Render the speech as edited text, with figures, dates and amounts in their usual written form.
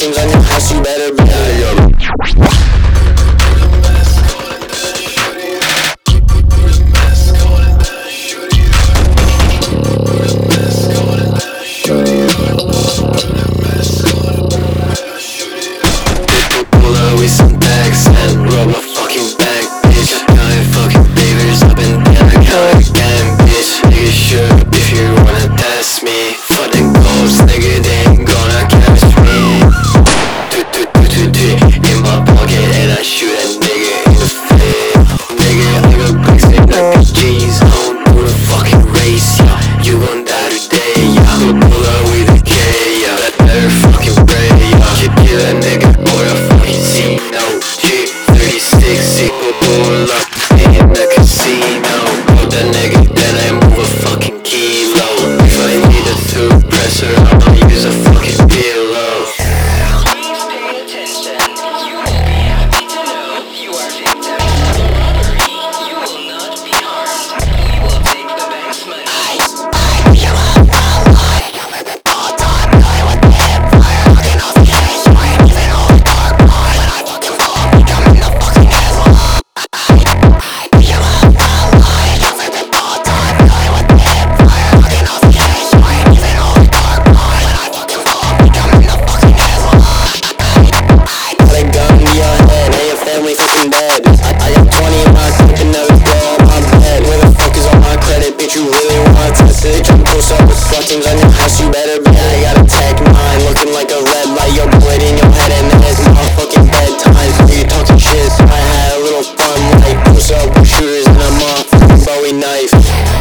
teams on your house, you better be some bags and rob a fucking bank, bitch. Counting fucking favors up and down, count again, bitch. Nigga, sure if you wanna test me, for the ghost, nigga, they ain't gonna catch me. In my pocket and I shoot a nigga in the face. Nigga, I got bricks in like a G's. I don't do the fucking race, yeah. You gon' die today, yeah. Pull up with a K, yeah. That better fucking pray, yeah. Kill a nigga or a fucking C. No, G36, sequel pull up in the casino. Put that nigga, then I move a fucking kilo. If I need a suppressor, I'ma use a fucking pillow. Please pay attention. You will be happy to know you are victim of a robbery. You will not be harmed. We will take the bank's money. I got 20 in my clip and never blow on my bed. Where the fuck is all my credit, bitch? You really wanna test it? Jump close up with SWAT teams on your house, you better be. I got a tech 9, looking like a red light. Your bullet in your head and then it's motherfucking bedtime. You talking shit, so I had a little fun. Like close up with shooters and a motherfucking Bowie knife.